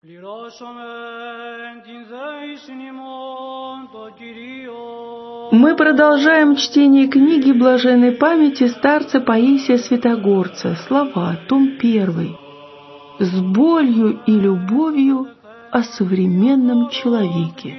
Мы продолжаем чтение книги блаженной памяти старца Паисия Святогорца, слова, том 1, с болью и любовью о современном человеке.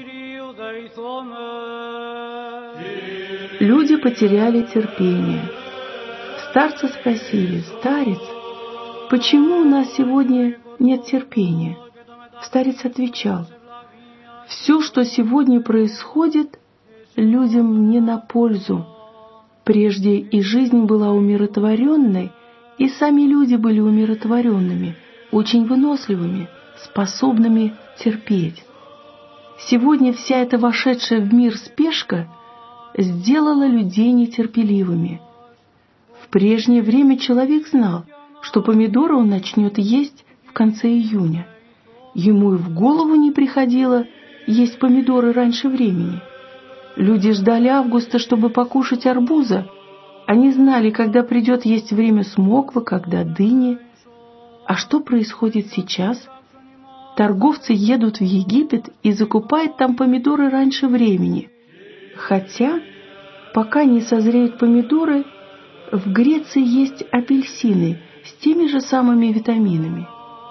Люди потеряли терпение. Старца спросили: «Старец, почему у нас сегодня нет терпения?» Старец отвечал: «Все, что сегодня происходит, людям не на пользу. Прежде и жизнь была умиротворенной, и сами люди были умиротворенными, очень выносливыми, способными терпеть. Сегодня вся эта вошедшая в мир спешка сделала людей нетерпеливыми. В прежнее время человек знал, что помидоры он начнет есть в конце июня. Ему и в голову не приходило есть помидоры раньше времени. Люди ждали августа, чтобы покушать арбуза. Они знали, когда придет есть время смоквы, когда дыни. А что происходит сейчас? Торговцы едут в Египет и закупают там помидоры раньше времени. Хотя, пока не созреют помидоры, в Греции есть апельсины с теми же самыми витаминами.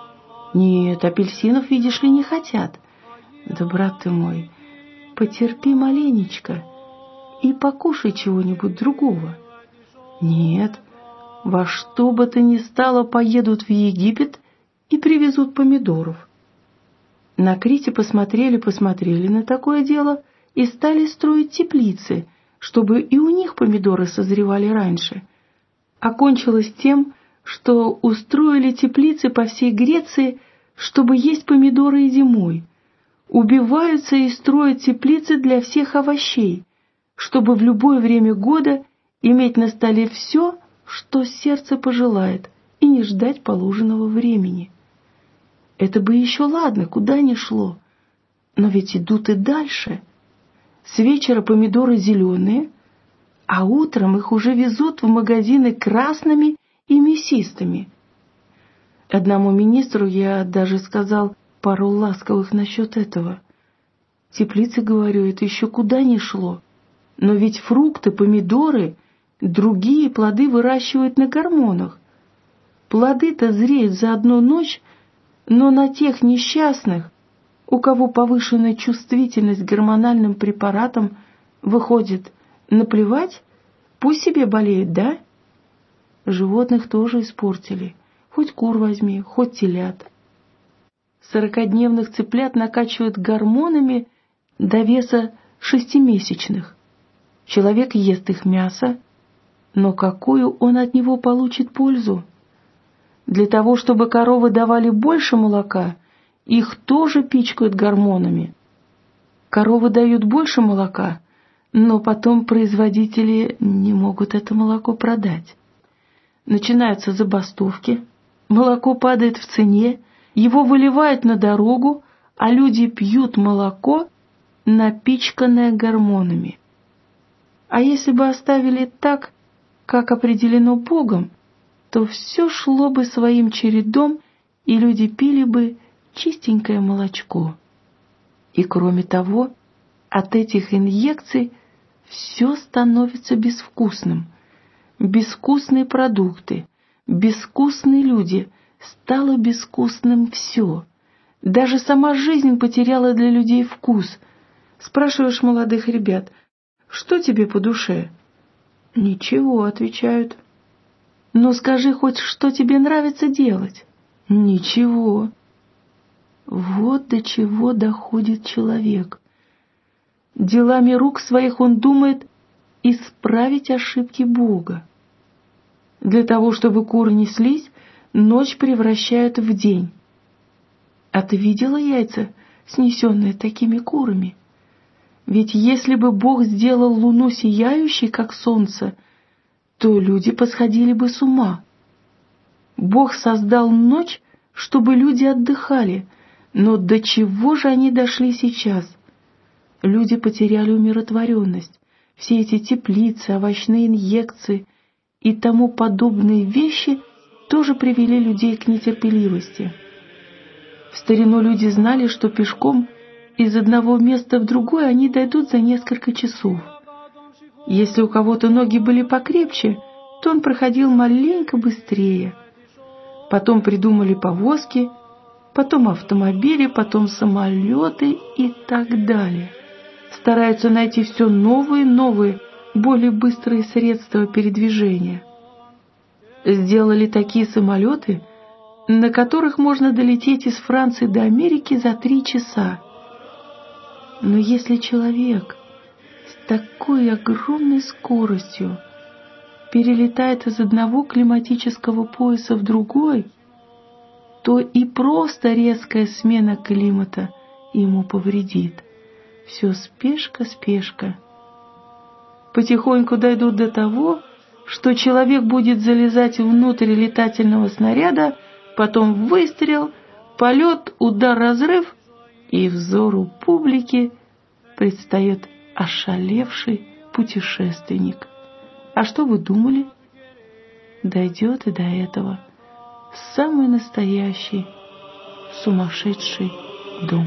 Нет, апельсинов, видишь ли, не хотят. Да, брат ты мой, потерпи маленечко и покушай чего-нибудь другого. Нет, во что бы то ни стало поедут в Египет и привезут помидоров. На Крите посмотрели на такое дело и стали строить теплицы, чтобы и у них помидоры созревали раньше. Окончилось тем, что устроили теплицы по всей Греции, чтобы есть помидоры и зимой. Убиваются и строят теплицы для всех овощей, чтобы в любое время года иметь на столе все, что сердце пожелает, и не ждать положенного времени. Это бы еще ладно, куда ни шло. Но ведь идут и дальше. С вечера помидоры зеленые, а утром их уже везут в магазины красными и мясистыми. Одному министру я даже сказал пару ласковых насчет этого. Теплицы, говорю, это еще куда ни шло. Но ведь фрукты, помидоры, другие плоды выращивают на гормонах. Плоды-то зреют за одну ночь, но на тех несчастных, у кого повышенная чувствительность к гормональным препаратам, выходит, наплевать, пусть себе болеют, да? Животных тоже испортили, хоть кур возьми, хоть телят. 40-дневных цыплят накачивают гормонами до веса 6-месячных. Человек ест их мясо, но какую он от него получит пользу? Для того, чтобы коровы давали больше молока, их тоже пичкают гормонами. Коровы дают больше молока, но потом производители не могут это молоко продать. Начинаются забастовки, молоко падает в цене, его выливают на дорогу, а люди пьют молоко, напичканное гормонами. А если бы оставили так, как определено Богом, то все шло бы своим чередом, и люди пили бы чистенькое молочко. И кроме того, от этих инъекций все становится безвкусным. Безвкусные продукты, безвкусные люди, стало безвкусным все. Даже сама жизнь потеряла для людей вкус. Спрашиваешь молодых ребят: что тебе по душе? Ничего, отвечают. Но скажи хоть, что тебе нравится делать? Ничего. Вот до чего доходит человек. Делами рук своих он думает исправить ошибки Бога. Для того, чтобы куры неслись, ночь превращают в день. А ты видела яйца, снесенные такими курами? Ведь если бы Бог сделал луну сияющей, как солнце, то люди посходили бы с ума. Бог создал ночь, чтобы люди отдыхали, но до чего же они дошли сейчас? Люди потеряли умиротворенность. Все эти теплицы, овощные инъекции и тому подобные вещи тоже привели людей к нетерпеливости. В старину люди знали, что пешком из одного места в другое они дойдут за несколько часов. Если у кого-то ноги были покрепче, то он проходил маленько быстрее. Потом придумали повозки, потом автомобили, потом самолеты и так далее. Стараются найти все новые и новые, более быстрые средства передвижения. Сделали такие самолеты, на которых можно долететь из Франции до Америки за 3 часа. Но если человек с такой огромной скоростью перелетает из одного климатического пояса в другой, то и просто резкая смена климата ему повредит. Все спешка, спешка. Потихоньку дойдут до того, что человек будет залезать внутрь летательного снаряда, потом выстрел, полет, удар, разрыв, и взору публики предстает ошалевший путешественник. А что вы думали? Дойдет и до этого самый настоящий сумасшедший дом.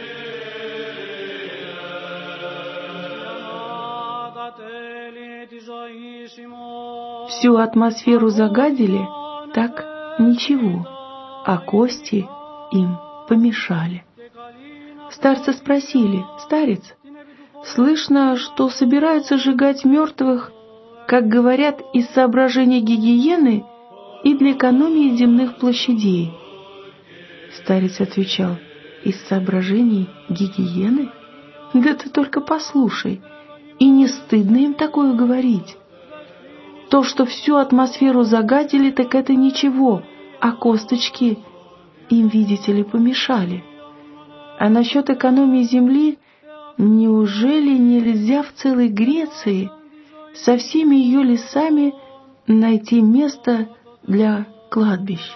Всю атмосферу загадили, так ничего, а кости им помешали. Старца спросили: «Старец, слышно, что собираются сжигать мертвых, как говорят, из соображений гигиены и для экономии земных площадей?» Старец отвечал: «Из соображений гигиены? Да ты только послушай, и не стыдно им такое говорить. То, что всю атмосферу загадили, так это ничего, а косточки им, видите ли, помешали. А насчет экономии земли, неужели нельзя в целой Греции со всеми ее лесами найти место для кладбищ?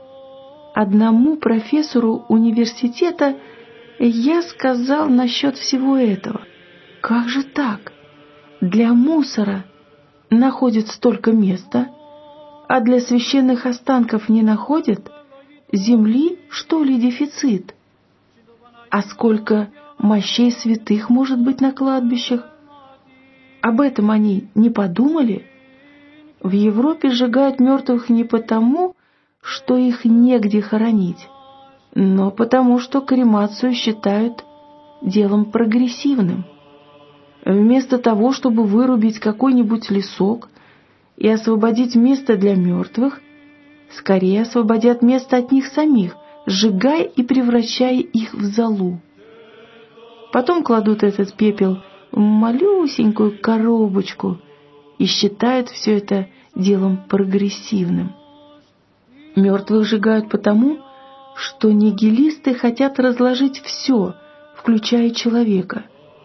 Одному профессору университета я сказал насчет всего этого: как же так? Для мусора находят столько места, а для священных останков не находят? Земли, что ли, дефицит? А сколько мощей святых может быть на кладбищах? Об этом они не подумали? В Европе сжигают мертвых не потому, что их негде хоронить, но потому, что кремацию считают делом прогрессивным. Вместо того, чтобы вырубить какой-нибудь лесок и освободить место для мертвых, скорее освободят место от них самих, сжигая и превращая их в золу. Потом кладут этот пепел в малюсенькую коробочку и считают все это делом прогрессивным. Мертвых сжигают потому, что нигилисты хотят разложить все, включая человека.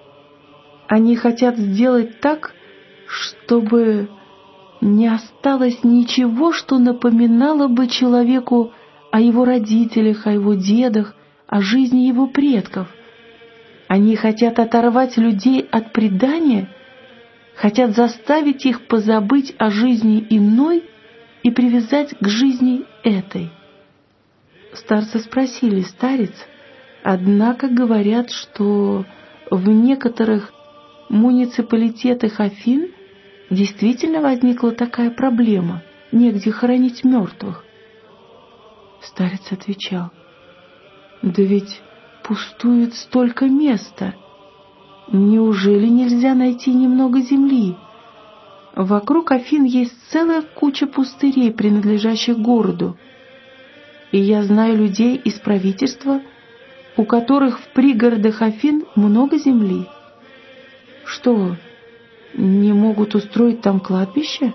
Они хотят сделать так, чтобы не осталось ничего, что напоминало бы человеку о его родителях, о его дедах, о жизни его предков. Они хотят оторвать людей от предания, хотят заставить их позабыть о жизни иной и привязать к жизни этой. Старцы спросили: «Старец, однако говорят, что в некоторых муниципалитетах Афин действительно возникла такая проблема — негде хоронить мертвых». Старец отвечал: «Да ведь пустует столько места. Неужели нельзя найти немного земли? Вокруг Афин есть целая куча пустырей, принадлежащих городу. И я знаю людей из правительства, у которых в пригородах Афин много земли. Что, не могут устроить там кладбище?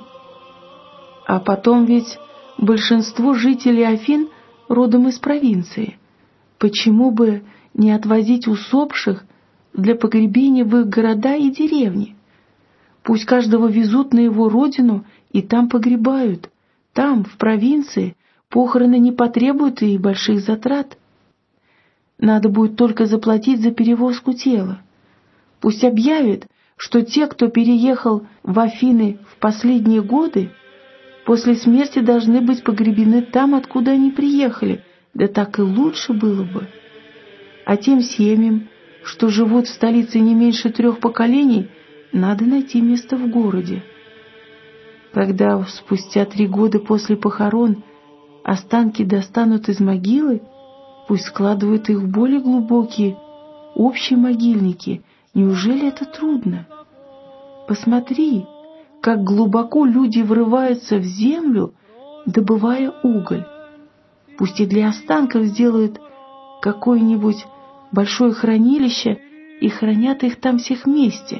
А потом ведь большинство жителей Афин родом из провинции. Почему бы не отвозить усопших для погребения в их города и деревни? Пусть каждого везут на его родину и там погребают. Там, в провинции, похороны не потребуют и больших затрат. Надо будет только заплатить за перевозку тела. Пусть объявят, что те, кто переехал в Афины в последние годы, после смерти должны быть погребены там, откуда они приехали, Да так и лучше было бы. А тем семьям, что живут в столице не меньше 3 поколений, надо найти место в городе. Когда спустя 3 года после похорон останки достанут из могилы, пусть складывают их в более глубокие общие могильники. Неужели это трудно? Посмотри, как глубоко люди врываются в землю, добывая уголь. Пусть и для останков сделают какое-нибудь большое хранилище и хранят их там всех вместе.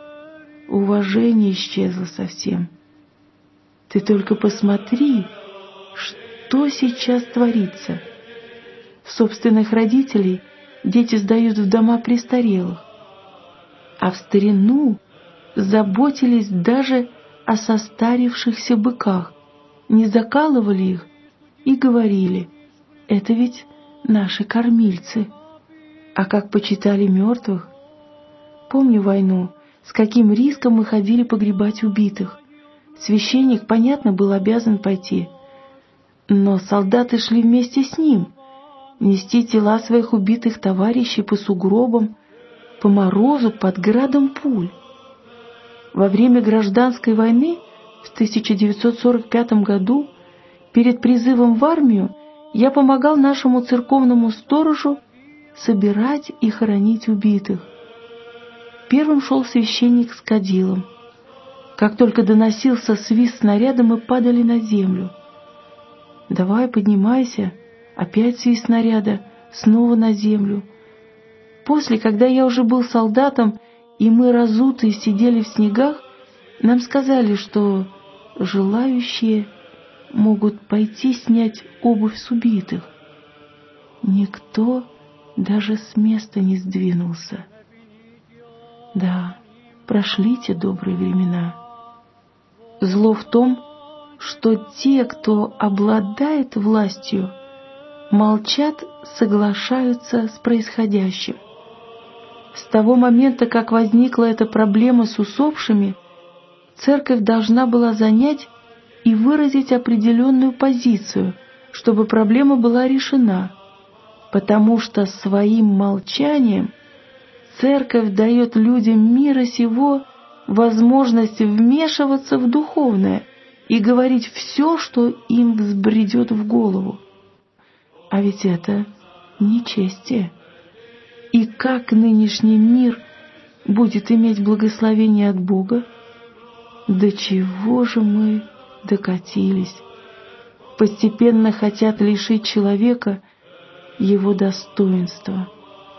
Уважение исчезло совсем. Ты только посмотри, что сейчас творится. Собственных родителей дети сдают в дома престарелых. А в старину заботились даже о состарившихся быках, не закалывали их и говорили: это ведь наши кормильцы. А как почитали мертвых. Помню войну, с каким риском мы ходили погребать убитых. Священник, понятно, был обязан пойти, но солдаты шли вместе с ним, нести тела своих убитых товарищей по сугробам, по морозу, под градом пуль. Во время гражданской войны в 1945 году перед призывом в армию я помогал нашему церковному сторожу собирать и хоронить убитых. Первым шел священник с кадилом. Как только доносился свист снаряда, мы падали на землю. «Давай, поднимайся!» Опять свист снаряда, снова на землю. После, когда я уже был солдатом, и мы разутые сидели в снегах, нам сказали, что желающие могут пойти снять обувь с убитых. Никто даже с места не сдвинулся. Да, прошли те добрые времена. Зло в том, что те, кто обладает властью, молчат, соглашаются с происходящим. С того момента, как возникла эта проблема с усопшими, церковь должна была занять и выразить определенную позицию, чтобы проблема была решена, потому что своим молчанием церковь дает людям мира сего возможность вмешиваться в духовное и говорить все, что им взбредет в голову. А ведь это нечестие. И как нынешний мир будет иметь благословение от Бога? До чего же мы докатились? Постепенно хотят лишить человека его достоинства.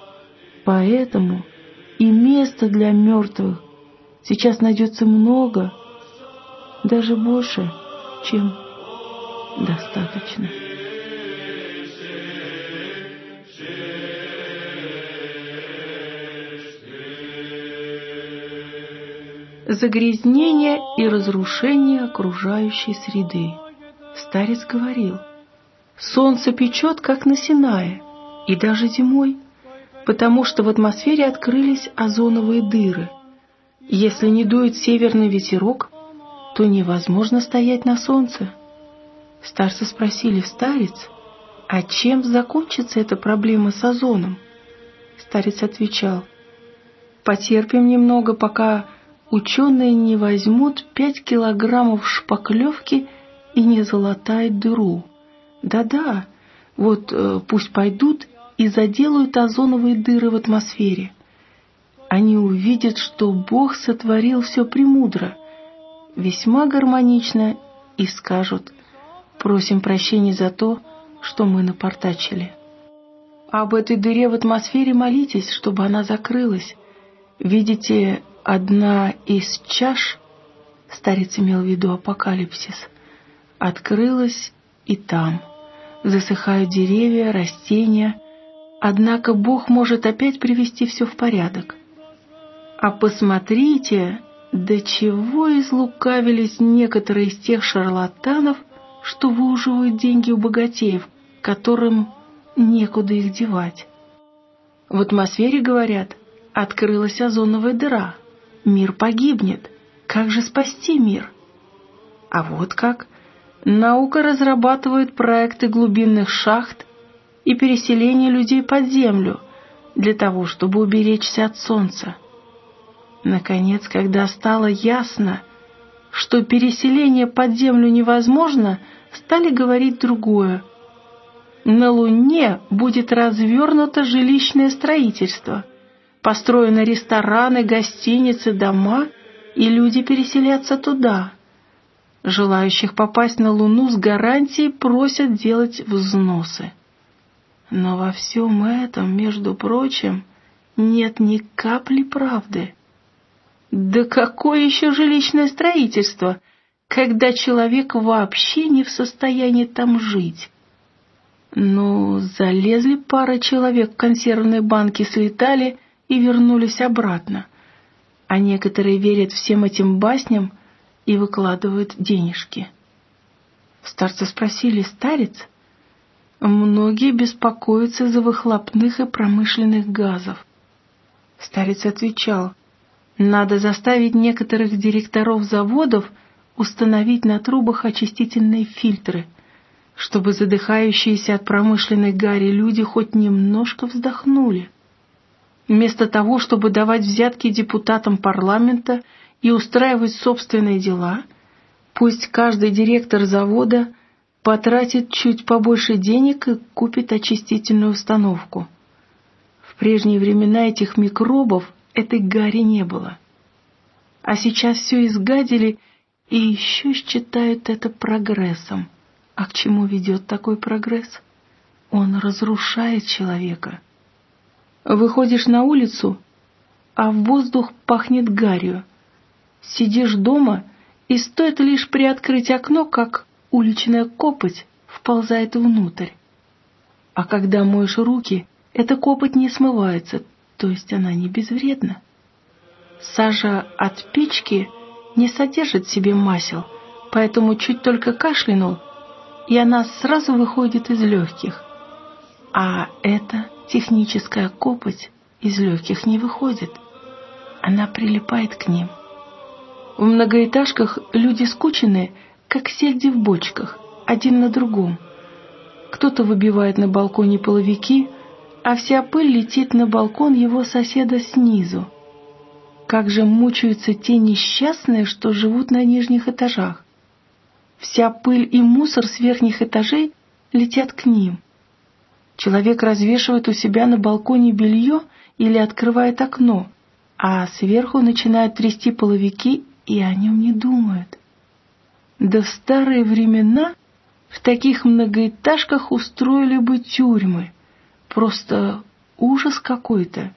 Поэтому и места для мертвых сейчас найдется много, даже больше, чем достаточно. Загрязнение и разрушение окружающей среды. Старец говорил: солнце печет, как на Синае, и даже зимой, потому что в атмосфере открылись озоновые дыры. Если не дует северный ветерок, то невозможно стоять на солнце. Старцы спросили: старец, а чем закончится эта проблема с озоном? Старец отвечал: потерпим немного, пока ученые не возьмут 5 килограммов шпаклевки и не залатают дыру. Да-да, вот пусть пойдут и заделают озоновые дыры в атмосфере. Они увидят, что Бог сотворил все премудро, весьма гармонично, и скажут: просим прощения за то, что мы напортачили. Об этой дыре в атмосфере молитесь, чтобы она закрылась. Видите, одна из чаш, старец имел в виду апокалипсис, открылась, и там засыхают деревья, растения, однако Бог может опять привести все в порядок. А посмотрите, до чего излукавились некоторые из тех шарлатанов, что выуживают деньги у богатеев, которым некуда их девать. В атмосфере, говорят, открылась озоновая дыра. Мир погибнет. Как же спасти мир? А вот как. Наука разрабатывает проекты глубинных шахт и переселение людей под землю для того, чтобы уберечься от солнца. Наконец, когда стало ясно, что переселение под землю невозможно, стали говорить другое. На Луне будет развернуто жилищное строительство, построены рестораны, гостиницы, дома, и люди переселятся туда. Желающих попасть на Луну с гарантией просят делать взносы. Но во всем этом, между прочим, нет ни капли правды. Да какое еще жилищное строительство, когда человек вообще не в состоянии там жить? Ну, залезли пара человек в консервные банки, слетали и вернулись обратно. А некоторые верят всем этим басням и выкладывают денежки. Старца спросили: «Старец, многие беспокоятся из-за выхлопных и промышленных газов». Старец отвечал: «Надо заставить некоторых директоров заводов установить на трубах очистительные фильтры, чтобы задыхающиеся от промышленной гари люди хоть немножко вздохнули. Вместо того, чтобы давать взятки депутатам парламента и устраивать собственные дела, пусть каждый директор завода потратит чуть побольше денег и купит очистительную установку. В прежние времена этих микробов, этой гари не было. А сейчас все изгадили и еще считают это прогрессом. А к чему ведет такой прогресс? Он разрушает человека. Выходишь на улицу, а в воздух пахнет гарью. Сидишь дома, и стоит лишь приоткрыть окно, как уличная копоть вползает внутрь. А когда моешь руки, эта копоть не смывается, то есть она не безвредна. Сажа от печки не содержит в себе масел, поэтому чуть только кашлянул, и она сразу выходит из легких. А эта техническая копоть из легких не выходит. Она прилипает к ним. В многоэтажках люди скученные, как сельди в бочках, один на другом. Кто-то выбивает на балконе половики, а вся пыль летит на балкон его соседа снизу. Как же мучаются те несчастные, что живут на нижних этажах. Вся пыль и мусор с верхних этажей летят к ним. Человек развешивает у себя на балконе белье или открывает окно, а сверху начинают трясти половики, и о нем не думают. Да в старые времена в таких многоэтажках устроили бы тюрьмы. Просто ужас какой-то.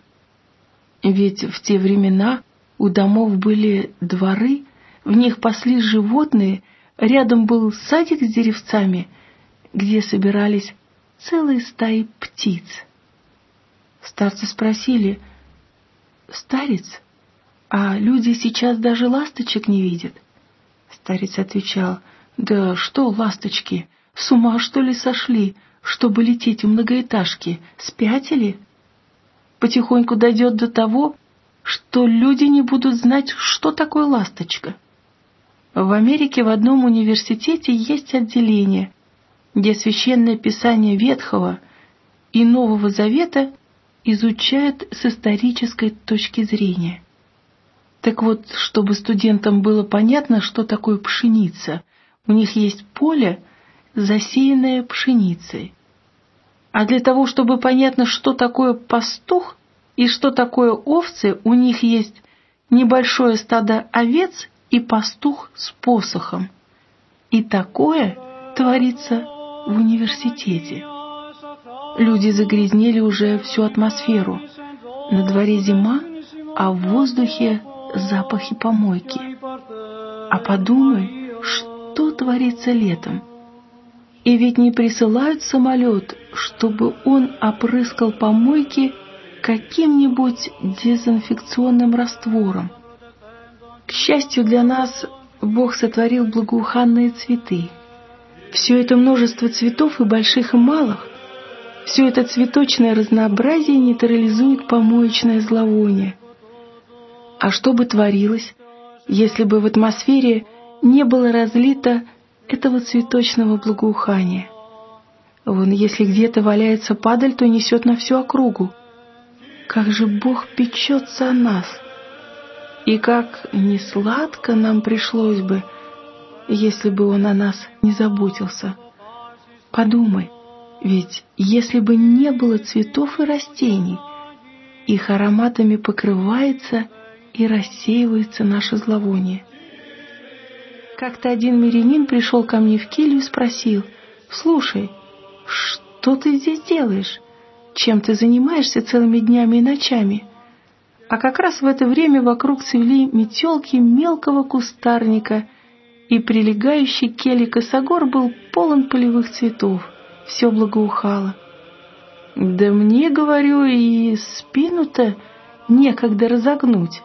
Ведь в те времена у домов были дворы, в них паслись животные, рядом был садик с деревцами, где собирались целые стаи птиц. Старцы спросили: «Старец, а люди сейчас даже ласточек не видят?» Старец отвечал: «Да что ласточки, с ума что ли сошли, чтобы лететь в многоэтажки, спятили? Потихоньку дойдет до того, что люди не будут знать, что такое ласточка». В Америке в одном университете есть отделение, где Священное Писание Ветхого и Нового Завета изучают с исторической точки зрения. Так вот, чтобы студентам было понятно, что такое пшеница, у них есть поле, засеянное пшеницей. А для того, чтобы понятно, что такое пастух и что такое овцы, у них есть небольшое стадо овец и пастух с посохом. И такое творится в университете. Люди загрязнили уже всю атмосферу. На дворе зима, а в воздухе запахи помойки. А подумай, что творится летом. И ведь не присылают самолет, чтобы он опрыскал помойки каким-нибудь дезинфекционным раствором. К счастью для нас, Бог сотворил благоуханные цветы. Все это множество цветов, и больших, и малых, все это цветочное разнообразие нейтрализует помоечное зловоние. А что бы творилось, если бы в атмосфере не было разлито этого цветочного благоухания? Вон, если где-то валяется падаль, то несет на всю округу. Как же Бог печется о нас! И как несладко нам пришлось бы, если бы Он о нас не заботился. Подумай, ведь если бы не было цветов и растений, их ароматами покрывается и рассеивается наше зловоние. Как-то один мирянин пришел ко мне в келью и спросил: «Слушай, что ты здесь делаешь? Чем ты занимаешься целыми днями и ночами?» А как раз в это время вокруг цвели метелки мелкого кустарника, и прилегающий к келье косогор был полон полевых цветов, все благоухало. «Да мне, говорю, и спину-то некогда разогнуть.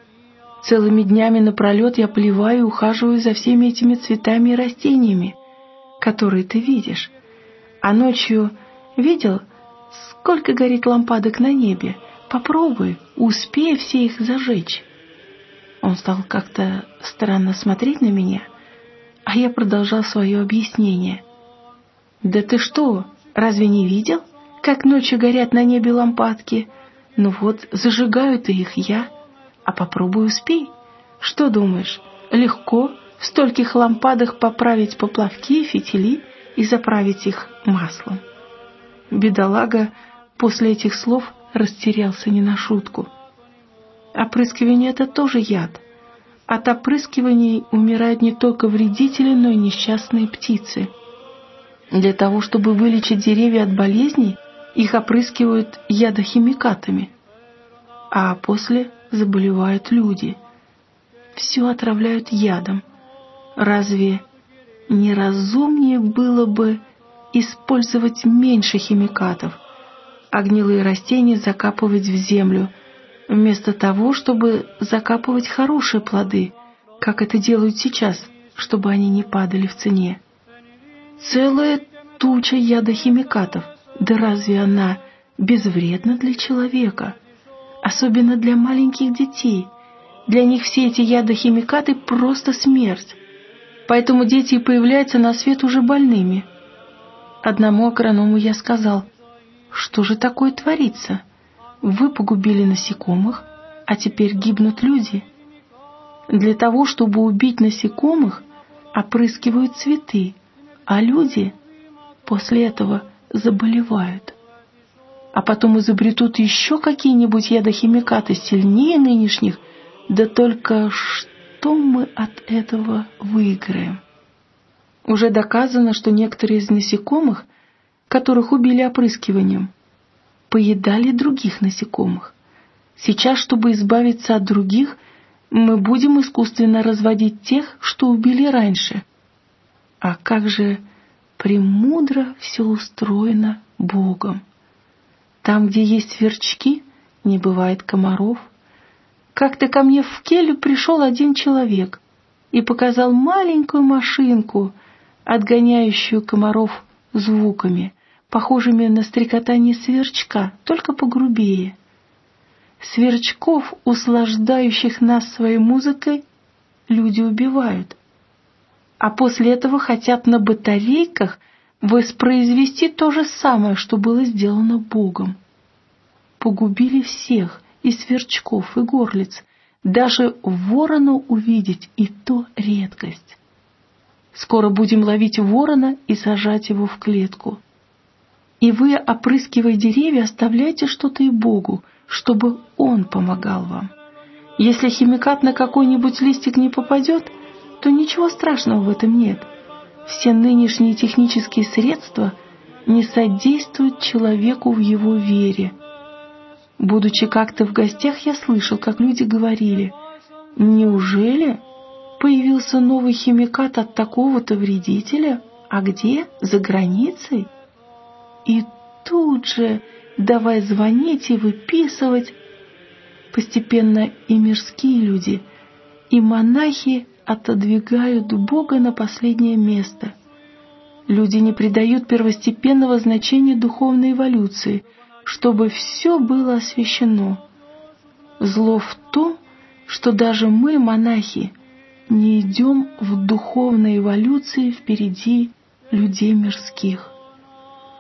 Целыми днями напролет я поливаю и ухаживаю за всеми этими цветами и растениями, которые ты видишь. А ночью видел, сколько горит лампадок на небе? Попробуй, успей все их зажечь». Он стал как-то странно смотреть на меня, а я продолжал свое объяснение. «Да ты что, разве не видел, как ночью горят на небе лампадки? Ну вот, зажигаю-то их я, а попробуй успей. Что думаешь, легко в стольких лампадах поправить поплавки и фитили и заправить их маслом?» Бедолага после этих слов растерялся не на шутку. Опрыскивание — это тоже яд. От опрыскиваний умирают не только вредители, но и несчастные птицы. Для того, чтобы вылечить деревья от болезней, их опрыскивают ядохимикатами, а после заболевают люди. Все отравляют ядом. Разве не разумнее было бы использовать меньше химикатов, а гнилые растения закапывать в землю, вместо того, чтобы закапывать хорошие плоды, как это делают сейчас, чтобы они не падали в цене? Целая туча ядохимикатов. Да разве она безвредна для человека? Особенно для маленьких детей. Для них все эти ядохимикаты просто смерть. Поэтому дети и появляются на свет уже больными. Одному агроному я сказал: «Что же такое творится? Вы погубили насекомых, а теперь гибнут люди. Для того, чтобы убить насекомых, опрыскивают цветы, а люди после этого заболевают. А потом изобретут еще какие-нибудь ядохимикаты сильнее нынешних, да только что мы от этого выиграем?» Уже доказано, что некоторые из насекомых, которых убили опрыскиванием, поедали других насекомых. Сейчас, чтобы избавиться от других, мы будем искусственно разводить тех, что убили раньше. А как же премудро все устроено Богом. Там, где есть сверчки, не бывает комаров. Как-то ко мне в келью пришел один человек и показал маленькую машинку, отгоняющую комаров звуками, похожими на стрекотание сверчка, только погрубее. Сверчков, услаждающих нас своей музыкой, люди убивают, а после этого хотят на батарейках воспроизвести то же самое, что было сделано Богом. Погубили всех, и сверчков, и горлиц. Даже ворона увидеть — и то редкость. Скоро будем ловить ворона и сажать его в клетку. И вы, опрыскивая деревья, оставляйте что-то и Богу, чтобы Он помогал вам. Если химикат на какой-нибудь листик не попадет, то ничего страшного в этом нет. Все нынешние технические средства не содействуют человеку в его вере. Будучи как-то в гостях, я слышал, как люди говорили: «Неужели появился новый химикат от такого-то вредителя? А где? За границей?» И тут же давай звонить и выписывать. Постепенно и мирские люди, и монахи отодвигают Бога на последнее место. Люди не придают первостепенного значения духовной эволюции, чтобы все было освящено. Зло в том, что даже мы, монахи, не идем в духовной эволюции впереди людей мирских.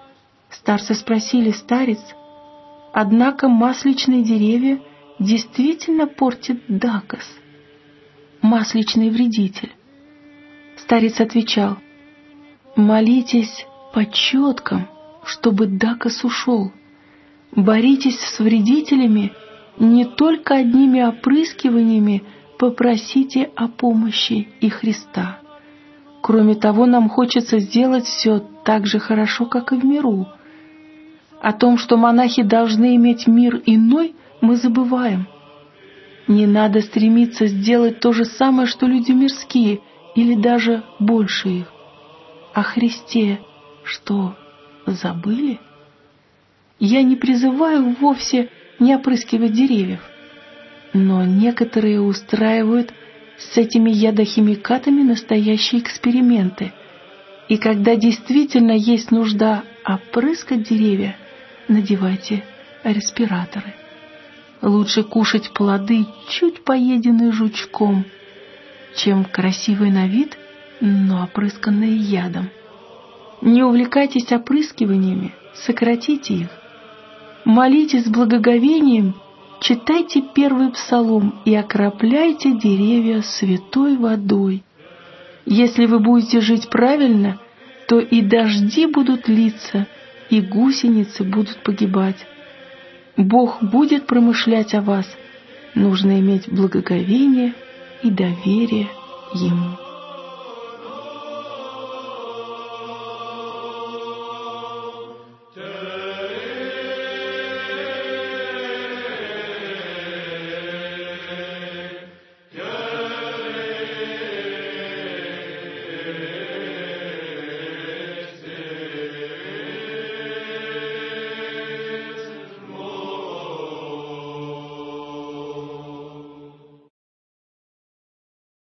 Старцы спросили: «Старец, однако масличные деревья действительно портит дакос, масличный вредитель?» Старец отвечал: «Молитесь по четкам, чтобы дакос ушел. Боритесь с вредителями не только одними опрыскиваниями, попросите о помощи и Христа. Кроме того, нам хочется сделать все так же хорошо, как и в миру. О том, что монахи должны иметь мир иной, мы забываем. Не надо стремиться сделать то же самое, что люди мирские, или даже больше их. О Христе что, забыли? Я не призываю вовсе не опрыскивать деревьев, но некоторые устраивают с этими ядохимикатами настоящие эксперименты. И когда действительно есть нужда опрыскать деревья, надевайте респираторы. Лучше кушать плоды, чуть поеденные жучком, чем красивые на вид, но опрысканные ядом. Не увлекайтесь опрыскиваниями, сократите их. Молитесь с благоговением, читайте первый псалом и окропляйте деревья святой водой. Если вы будете жить правильно, то и дожди будут литься, и гусеницы будут погибать. Бог будет промышлять о вас. Нужно иметь благоговение и доверие Ему.